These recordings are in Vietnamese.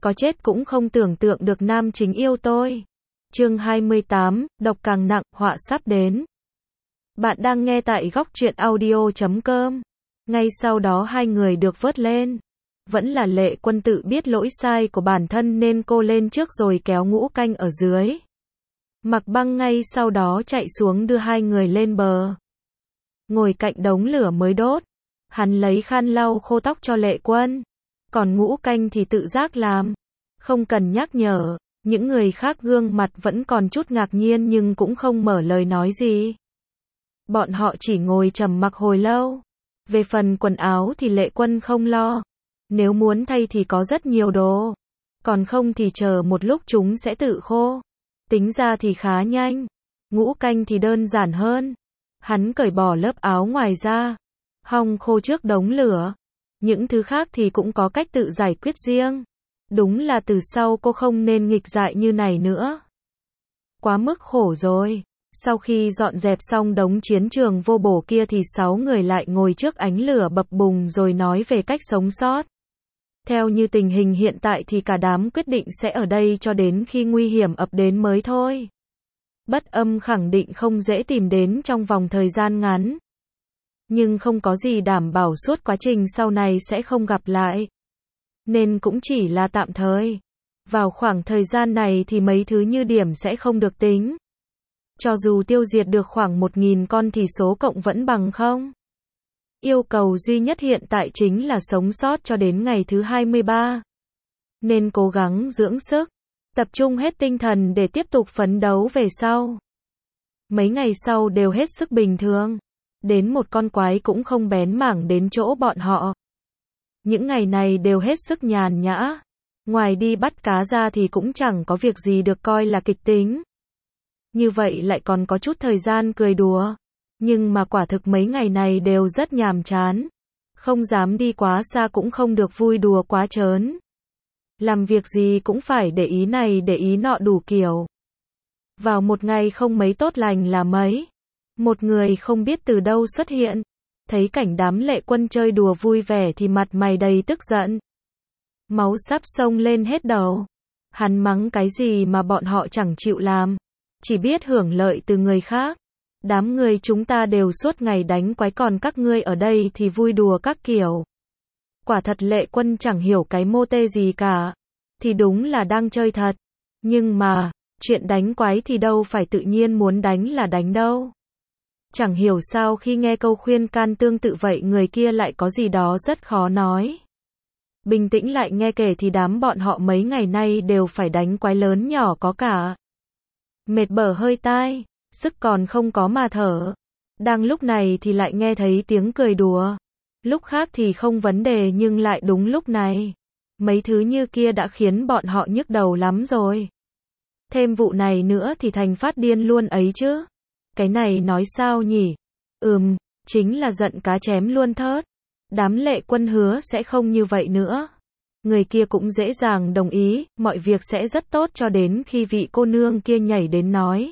có chết cũng không tưởng tượng được nam chính yêu tôi. Chương 28, độc càng nặng, họa sắp đến. Bạn đang nghe tại góc truyện audio.com. Ngay sau đó hai người được vớt lên. Vẫn là Lệ Quân tự biết lỗi sai của bản thân nên cô lên trước rồi kéo Ngũ Canh ở dưới. Mặc Băng ngay sau đó chạy xuống đưa hai người lên bờ. Ngồi cạnh đống lửa mới đốt. Hắn lấy khăn lau khô tóc cho Lệ Quân. Còn Ngũ Canh thì tự giác làm. Không cần nhắc nhở. Những người khác gương mặt vẫn còn chút ngạc nhiên nhưng cũng không mở lời nói gì. Bọn họ chỉ ngồi trầm mặc hồi lâu. Về phần quần áo thì Lệ Quân không lo. Nếu muốn thay thì có rất nhiều đồ. Còn không thì chờ một lúc chúng sẽ tự khô. Tính ra thì khá nhanh. Ngũ Canh thì đơn giản hơn. Hắn cởi bỏ lớp áo ngoài ra. Hong khô trước đống lửa. Những thứ khác thì cũng có cách tự giải quyết riêng. Đúng là từ sau cô không nên nghịch dại như này nữa. Quá mức khổ rồi. Sau khi dọn dẹp xong đống chiến trường vô bổ kia thì 6 người lại ngồi trước ánh lửa bập bùng rồi nói về cách sống sót. Theo như tình hình hiện tại thì cả đám quyết định sẽ ở đây cho đến khi nguy hiểm ập đến mới thôi. Bất Âm khẳng định không dễ tìm đến trong vòng thời gian ngắn. Nhưng không có gì đảm bảo suốt quá trình sau này sẽ không gặp lại. Nên cũng chỉ là tạm thời. Vào khoảng thời gian này thì mấy thứ như điểm sẽ không được tính. Cho dù tiêu diệt được khoảng 1.000 con thì số cộng vẫn bằng không. Yêu cầu duy nhất hiện tại chính là sống sót cho đến ngày thứ 23. Nên cố gắng dưỡng sức, tập trung hết tinh thần để tiếp tục phấn đấu về sau. Mấy ngày sau đều hết sức bình thường. Đến một con quái cũng không bén mảng đến chỗ bọn họ. Những ngày này đều hết sức nhàn nhã. Ngoài đi bắt cá ra thì cũng chẳng có việc gì được coi là kịch tính. Như vậy lại còn có chút thời gian cười đùa. Nhưng mà quả thực mấy ngày này đều rất nhàm chán. Không dám đi quá xa cũng không được vui đùa quá trớn. Làm việc gì cũng phải để ý này để ý nọ đủ kiểu. Vào một ngày không mấy tốt lành là mấy. Một người không biết từ đâu xuất hiện. Thấy cảnh đám Lệ Quân chơi đùa vui vẻ thì mặt mày đầy tức giận. Máu sắp xông lên hết đầu. Hắn mắng cái gì mà bọn họ chẳng chịu làm. Chỉ biết hưởng lợi từ người khác. Đám người chúng ta đều suốt ngày đánh quái còn các ngươi ở đây thì vui đùa các kiểu. Quả thật Lệ Quân chẳng hiểu cái mô tê gì cả. Thì đúng là đang chơi thật. Nhưng mà, chuyện đánh quái thì đâu phải tự nhiên muốn đánh là đánh đâu. Chẳng hiểu sao khi nghe câu khuyên can tương tự vậy người kia lại có gì đó rất khó nói. Bình tĩnh lại nghe kể thì đám bọn họ mấy ngày nay đều phải đánh quái lớn nhỏ có cả. Mệt bở hơi tai, sức còn không có mà thở. Đang lúc này thì lại nghe thấy tiếng cười đùa. Lúc khác thì không vấn đề nhưng lại đúng lúc này. Mấy thứ như kia đã khiến bọn họ nhức đầu lắm rồi. Thêm vụ này nữa thì thành phát điên luôn ấy chứ. Cái này nói sao nhỉ? Chính là giận cá chém luôn thớt. Đám Lệ Quân hứa sẽ không như vậy nữa. Người kia cũng dễ dàng đồng ý, mọi việc sẽ rất tốt cho đến khi vị cô nương kia nhảy đến nói.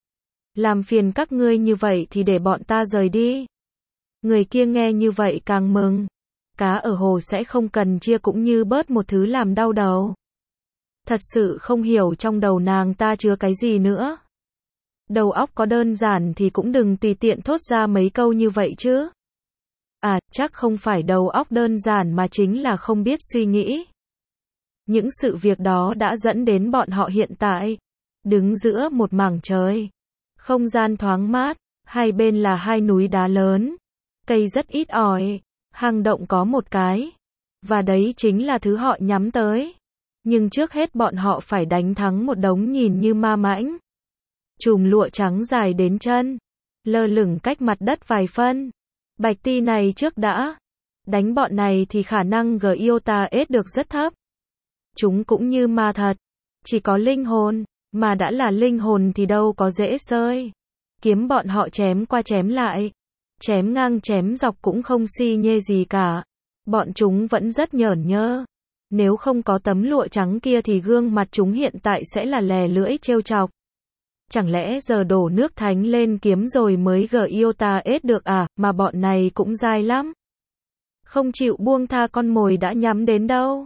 Làm phiền các ngươi như vậy thì để bọn ta rời đi. Người kia nghe như vậy càng mừng. Cá ở hồ sẽ không cần chia cũng như bớt một thứ làm đau đầu. Thật sự không hiểu trong đầu nàng ta chứa cái gì nữa. Đầu óc có đơn giản thì cũng đừng tùy tiện thốt ra mấy câu như vậy chứ. À, chắc không phải đầu óc đơn giản mà chính là không biết suy nghĩ. Những sự việc đó đã dẫn đến bọn họ hiện tại. Đứng giữa một mảng trời. Không gian thoáng mát, hai bên là hai núi đá lớn. Cây rất ít ỏi, hang động có một cái. Và đấy chính là thứ họ nhắm tới. Nhưng trước hết bọn họ phải đánh thắng một đống nhìn như ma mãnh. Chùm lụa trắng dài đến chân. Lơ lửng cách mặt đất vài phân. Bạch ti này trước đã. Đánh bọn này thì khả năng GIOTA-S được rất thấp. Chúng cũng như ma thật. Chỉ có linh hồn. Mà đã là linh hồn thì đâu có dễ sơi. Kiếm bọn họ chém qua chém lại. Chém ngang chém dọc cũng không si nhê gì cả. Bọn chúng vẫn rất nhởn nhơ. Nếu không có tấm lụa trắng kia thì gương mặt chúng hiện tại sẽ là lè lưỡi trêu chọc. Chẳng lẽ giờ đổ nước thánh lên kiếm rồi mới GIOTA-S được à, mà bọn này cũng dai lắm. Không chịu buông tha con mồi đã nhắm đến đâu.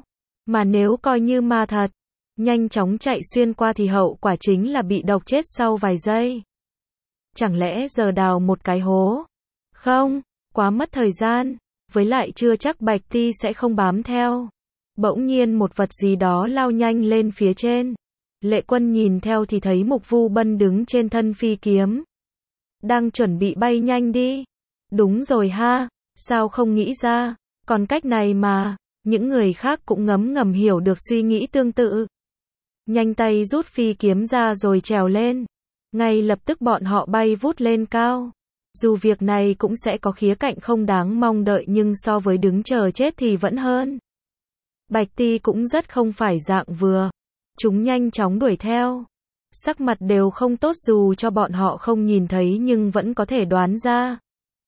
Mà nếu coi như ma thật, nhanh chóng chạy xuyên qua thì hậu quả chính là bị độc chết sau vài giây. Chẳng lẽ giờ đào một cái hố? Không, quá mất thời gian, với lại chưa chắc Bạch Ti sẽ không bám theo. Bỗng nhiên một vật gì đó lao nhanh lên phía trên. Lệ Quân nhìn theo thì thấy Mục Vu Bân đứng trên thân phi kiếm. Đang chuẩn bị bay nhanh đi. Đúng rồi ha, sao không nghĩ ra, còn cách này mà, những người khác cũng ngấm ngầm hiểu được suy nghĩ tương tự. Nhanh tay rút phi kiếm ra rồi trèo lên. Ngay lập tức bọn họ bay vút lên cao. Dù việc này cũng sẽ có khía cạnh không đáng mong đợi nhưng so với đứng chờ chết thì vẫn hơn. Bạch Ti cũng rất không phải dạng vừa. Chúng nhanh chóng đuổi theo. Sắc mặt đều không tốt dù cho bọn họ không nhìn thấy nhưng vẫn có thể đoán ra.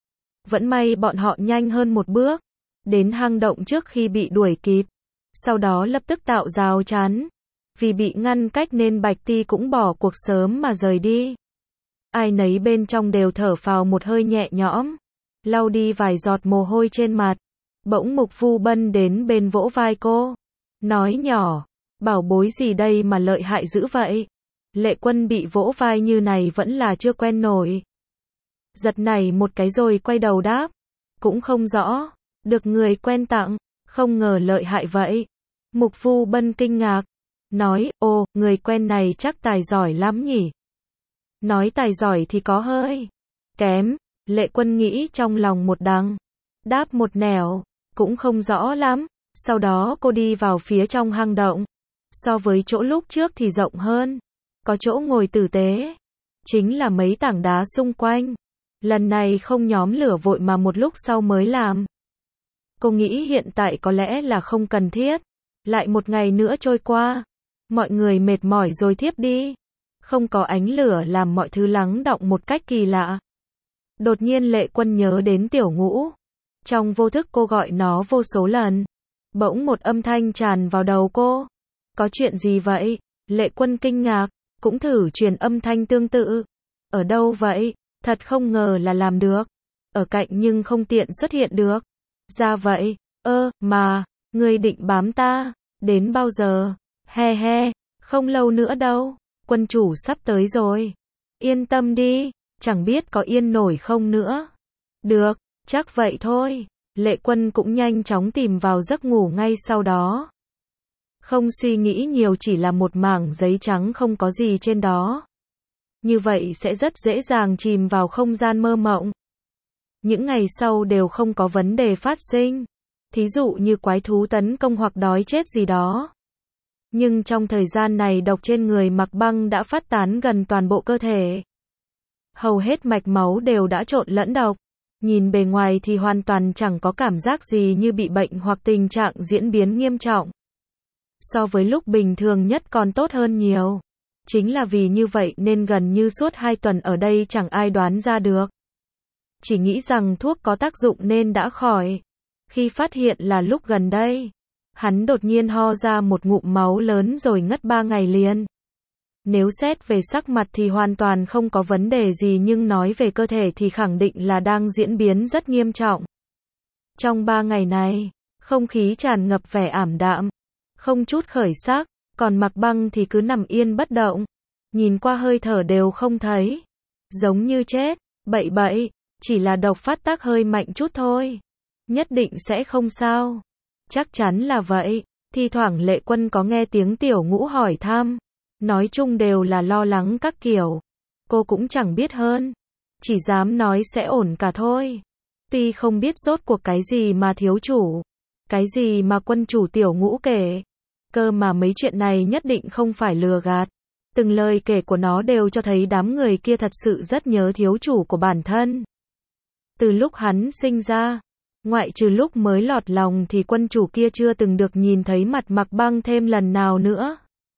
Vẫn may bọn họ nhanh hơn một bước. Đến hang động trước khi bị đuổi kịp. Sau đó lập tức tạo rào chắn. Vì bị ngăn cách nên Bạch Ti cũng bỏ cuộc sớm mà rời đi. Ai nấy bên trong đều thở phào một hơi nhẹ nhõm. Lau đi vài giọt mồ hôi trên mặt. Bỗng Mục Vu Bân đến bên vỗ vai cô. Nói nhỏ, bảo bối gì đây mà lợi hại dữ vậy? Lệ Quân bị vỗ vai như này vẫn là chưa quen nổi. Giật nảy một cái rồi quay đầu đáp. Cũng không rõ, được người quen tặng, không ngờ lợi hại vậy. Mục Vu Bân kinh ngạc. Nói, ô, người quen này chắc tài giỏi lắm nhỉ? Nói tài giỏi thì có hơi kém. Lệ Quân nghĩ trong lòng một đằng. Đáp một nẻo, cũng không rõ lắm. Sau đó cô đi vào phía trong hang động. So với chỗ lúc trước thì rộng hơn. Có chỗ ngồi tử tế. Chính là mấy tảng đá xung quanh. Lần này không nhóm lửa vội mà một lúc sau mới làm. Cô nghĩ hiện tại có lẽ là không cần thiết. Lại một ngày nữa trôi qua. Mọi người mệt mỏi rồi thiếp đi. Không có ánh lửa làm mọi thứ lắng đọng một cách kỳ lạ. Đột nhiên Lệ Quân nhớ đến Tiểu Ngũ. Trong vô thức cô gọi nó vô số lần. Bỗng một âm thanh tràn vào đầu cô. Có chuyện gì vậy? Lệ Quân kinh ngạc, cũng thử truyền âm thanh tương tự. Ở đâu vậy? Thật không ngờ là làm được. Ở cạnh nhưng không tiện xuất hiện được. Ra vậy, mà, ngươi định bám ta, đến bao giờ? He he, không lâu nữa đâu, quân chủ sắp tới rồi. Yên tâm đi, chẳng biết có yên nổi không nữa. Được, chắc vậy thôi. Lệ Quân cũng nhanh chóng tìm vào giấc ngủ ngay sau đó. Không suy nghĩ nhiều, chỉ là một mảng giấy trắng không có gì trên đó. Như vậy sẽ rất dễ dàng chìm vào không gian mơ mộng. Những ngày sau đều không có vấn đề phát sinh. Thí dụ như quái thú tấn công hoặc đói chết gì đó. Nhưng trong thời gian này độc trên người Mạc Băng đã phát tán gần toàn bộ cơ thể. Hầu hết mạch máu đều đã trộn lẫn độc. Nhìn bề ngoài thì hoàn toàn chẳng có cảm giác gì như bị bệnh hoặc tình trạng diễn biến nghiêm trọng. So với lúc bình thường nhất còn tốt hơn nhiều. Chính là vì như vậy nên gần như suốt 2 tuần ở đây chẳng ai đoán ra được. Chỉ nghĩ rằng thuốc có tác dụng nên đã khỏi. Khi phát hiện là lúc gần đây, hắn đột nhiên ho ra một ngụm máu lớn rồi ngất 3 ngày liền. Nếu xét về sắc mặt thì hoàn toàn không có vấn đề gì nhưng nói về cơ thể thì khẳng định là đang diễn biến rất nghiêm trọng. Trong 3 ngày này, không khí tràn ngập vẻ ảm đạm, không chút khởi sắc, còn Mạc Băng thì cứ nằm yên bất động. Nhìn qua hơi thở đều không thấy. Giống như chết, bậy bậy, chỉ là độc phát tác hơi mạnh chút thôi. Nhất định sẽ không sao. Chắc chắn là vậy. Thi thoảng Lệ Quân có nghe tiếng Tiểu Ngũ hỏi thăm. Nói chung đều là lo lắng các kiểu. Cô cũng chẳng biết hơn. Chỉ dám nói sẽ ổn cả thôi. Tuy không biết rốt cuộc cái gì mà thiếu chủ. Cái gì mà quân chủ Tiểu Ngũ kể. Cơ mà mấy chuyện này nhất định không phải lừa gạt. Từng lời kể của nó đều cho thấy đám người kia thật sự rất nhớ thiếu chủ của bản thân. Từ lúc hắn sinh ra, ngoại trừ lúc mới lọt lòng thì quân chủ kia chưa từng được nhìn thấy mặt Mạc Băng thêm lần nào nữa.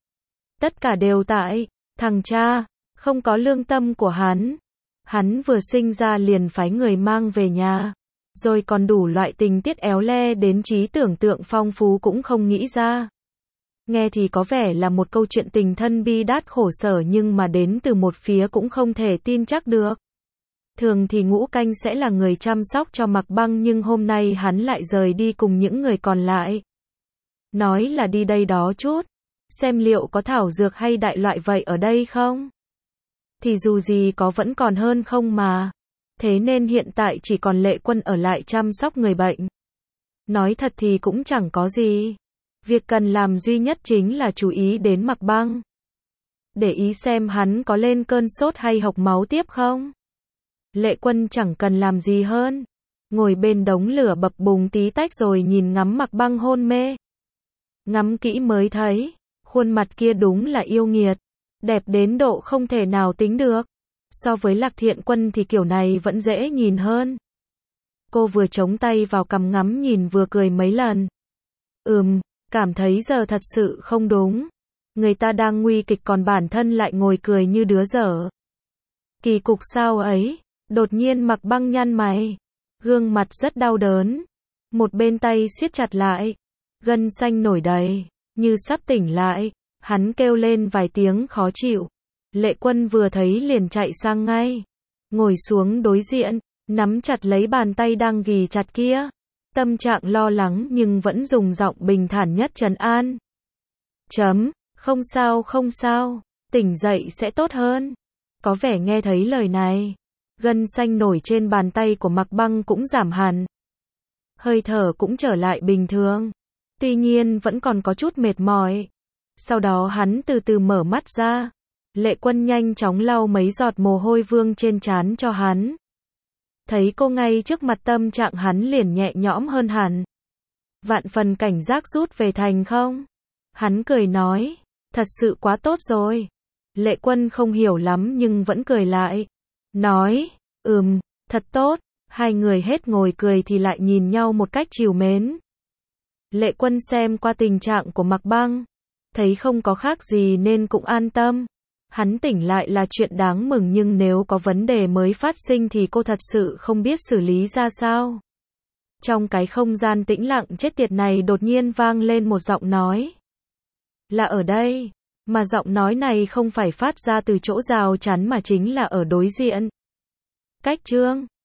Tất cả đều tại thằng cha, không có lương tâm của hắn. Hắn vừa sinh ra liền phái người mang về nhà. Rồi còn đủ loại tình tiết éo le đến trí tưởng tượng phong phú cũng không nghĩ ra. Nghe thì có vẻ là một câu chuyện tình thân bi đát khổ sở nhưng mà đến từ một phía cũng không thể tin chắc được. Thường thì Ngũ Canh sẽ là người chăm sóc cho Mạc Băng nhưng hôm nay hắn lại rời đi cùng những người còn lại. nói là đi đây đó chút, xem liệu có thảo dược hay đại loại vậy ở đây không. Thì dù gì có vẫn còn hơn không mà. Thế nên hiện tại chỉ còn Lệ Quân ở lại chăm sóc người bệnh. Nói thật thì cũng chẳng có gì. Việc cần làm duy nhất chính là chú ý đến Mạc Băng. Để ý xem hắn có lên cơn sốt hay hộc máu tiếp không. Lệ Quân chẳng cần làm gì hơn. Ngồi bên đống lửa bập bùng tí tách rồi nhìn ngắm Mạc Băng hôn mê. Ngắm kỹ mới thấy, khuôn mặt kia đúng là yêu nghiệt. Đẹp đến độ không thể nào tính được. So với Lạc Thiện Quân thì kiểu này vẫn dễ nhìn hơn. Cô vừa chống tay vào cằm ngắm nhìn vừa cười mấy lần. Cảm thấy giờ thật sự không đúng. Người ta đang nguy kịch còn bản thân lại ngồi cười như đứa dở. Kỳ cục sao ấy, đột nhiên Mạc Băng nhăn mày. Gương mặt rất đau đớn. Một bên tay siết chặt lại. Gân xanh nổi đầy, như sắp tỉnh lại. Hắn kêu lên vài tiếng khó chịu. Lệ Quân vừa thấy liền chạy sang ngay. Ngồi xuống đối diện, nắm chặt lấy bàn tay đang ghì chặt kia. Tâm trạng lo lắng nhưng vẫn dùng giọng bình thản nhất trấn an. Không sao, tỉnh dậy sẽ tốt hơn. Có vẻ nghe thấy lời này. Gân xanh nổi trên bàn tay của Mạc Băng cũng giảm hẳn. Hơi thở cũng trở lại bình thường. Tuy nhiên vẫn còn có chút mệt mỏi. Sau đó hắn từ từ mở mắt ra. Lệ Quân nhanh chóng lau mấy giọt mồ hôi vương trên trán cho hắn. Thấy cô ngay trước mặt tâm trạng hắn liền nhẹ nhõm hơn hẳn. Vạn phần cảnh giác rút về thành không? Hắn cười nói, thật sự quá tốt rồi. Lệ Quân không hiểu lắm nhưng vẫn cười lại. Nói, thật tốt. Hai người hết ngồi cười thì lại nhìn nhau một cách trìu mến. Lệ Quân xem qua tình trạng của Mạc Băng. Thấy không có khác gì nên cũng an tâm. Hắn tỉnh lại là chuyện đáng mừng nhưng nếu có vấn đề mới phát sinh thì cô thật sự không biết xử lý ra sao. Trong cái không gian tĩnh lặng chết tiệt này đột nhiên vang lên một giọng nói. Là ở đây, mà giọng nói này không phải phát ra từ chỗ rào chắn mà chính là ở đối diện. Cách Trương